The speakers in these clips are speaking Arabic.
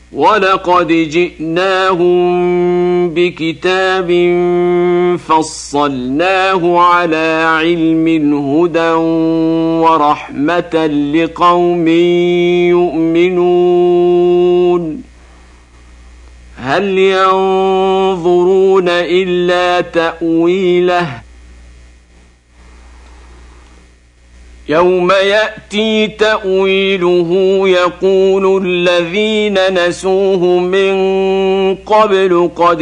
ولقد جئناهم بكتاب فصلناه على علم هدى ورحمة لقوم يؤمنون هل ينظرون إلا تأويله يوم يأتي تأويله يقول الذين نسوه من قبل قد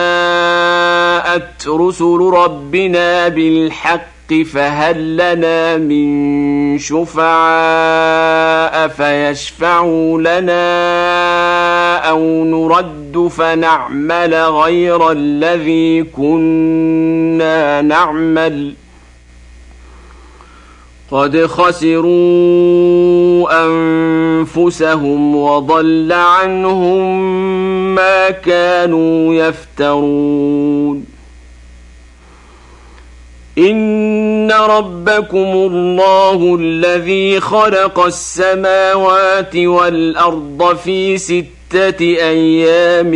جاءت رسل ربنا بالحق فهل لنا من شفعاء فيشفعوا لنا أو نرد فنعمل غير الذي كنا نعمل قد خسروا أنفسهم وضل عنهم ما كانوا يفترون إن ربكم الله الذي خلق السماوات والأرض في 6 أيام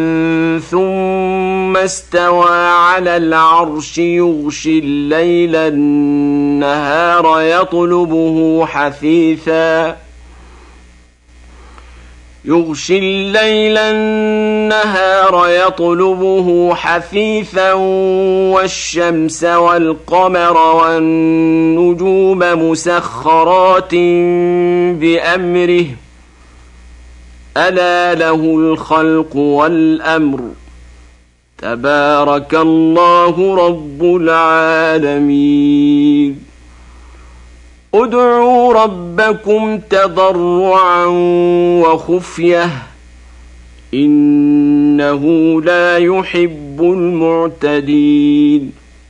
ثم استوى على العرش يغشي الليل النهار يطلبه حثيثا والشمس والقمر والنجوم مسخرات بأمره ألا له الخلق والأمر تبارك الله رب العالمين ادعوا ربكم تضرعا وخفية إنه لا يحب المعتدين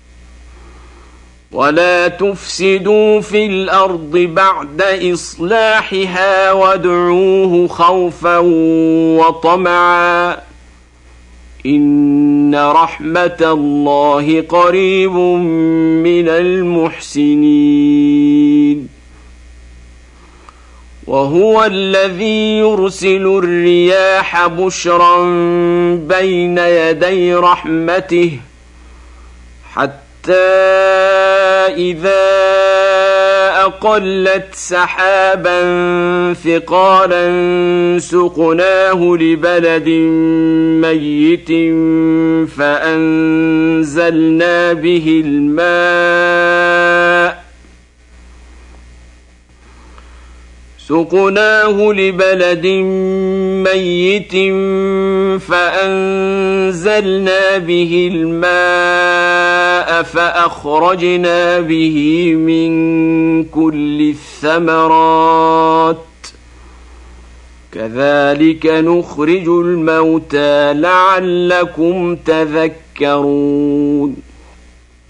ولا تفسدوا في الأرض بعد إصلاحها وادعوه خوفا وطمعا إن رحمة الله قريب من المحسنين وهو الذي يرسل الرياح بشرا بين يدي رحمته حتى إذا أقلت سحابا ثقالا سقناه لبلد ميت فأنزلنا به الماء فأخرجنا به من كل الثمرات كذلك نخرج الموتى لعلكم تذكرون